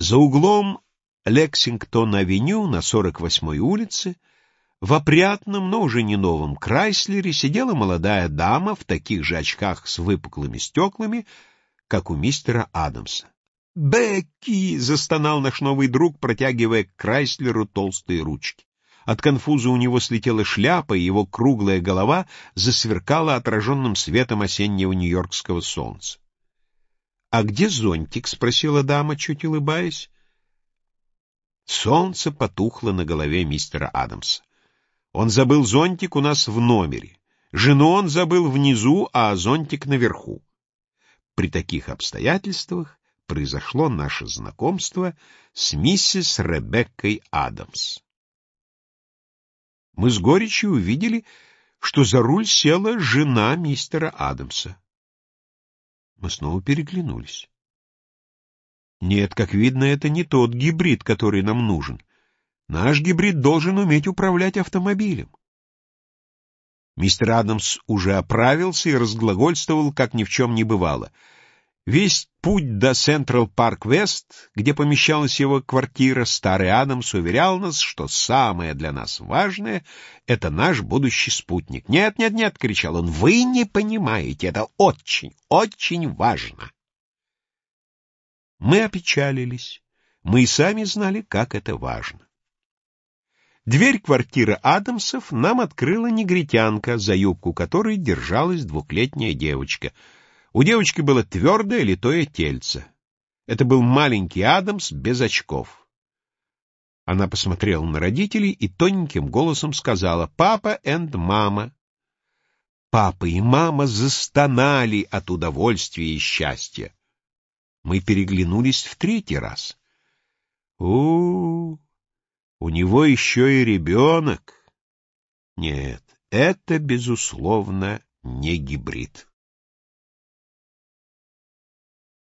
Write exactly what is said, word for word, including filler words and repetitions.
За углом Лексингтон-авеню на сорок восьмой улице в опрятном, но уже не новом Крайслере сидела молодая дама в таких же очках с выпуклыми стеклами, как у мистера Адамса. «Бекки!» — застонал наш новый друг, протягивая к Крайслеру толстые ручки. От конфуза у него слетела шляпа, и его круглая голова засверкала отраженным светом осеннего нью-йоркского солнца. «А где зонтик?» — спросила дама, чуть улыбаясь. Солнце потухло на голове мистера Адамса. Он забыл зонтик у нас в номере. Жену он забыл внизу, а зонтик наверху. При таких обстоятельствах произошло наше знакомство с миссис Ребеккой Адамс. Мы с горечью увидели, что за руль села жена мистера Адамса. Мы снова переглянулись. Нет, как видно, это не тот гибрид, который нам нужен. Наш гибрид должен уметь управлять автомобилем. Мистер Адамс уже оправился и разглагольствовал, как ни в чем не бывало. Весь путь до Централ Парк Вест, где помещалась его квартира, старый Адамс уверял нас, что самое для нас важное — это наш будущий спутник. «Нет, нет, нет!» — кричал он. «Вы не понимаете, это очень, очень важно!» Мы опечалились. Мы и сами знали, как это важно. Дверь квартиры Адамсов нам открыла негритянка, за юбку которой держалась двухлетняя девочка. У девочки было твердое литое тельце. Это был маленький Адамс без очков. Она посмотрела на родителей и тоненьким голосом сказала: «Папа энд мама». Папа и мама застонали от удовольствия и счастья. Мы переглянулись в третий раз. У-у-у, у него еще и ребенок. Нет, это, безусловно, не гибрид.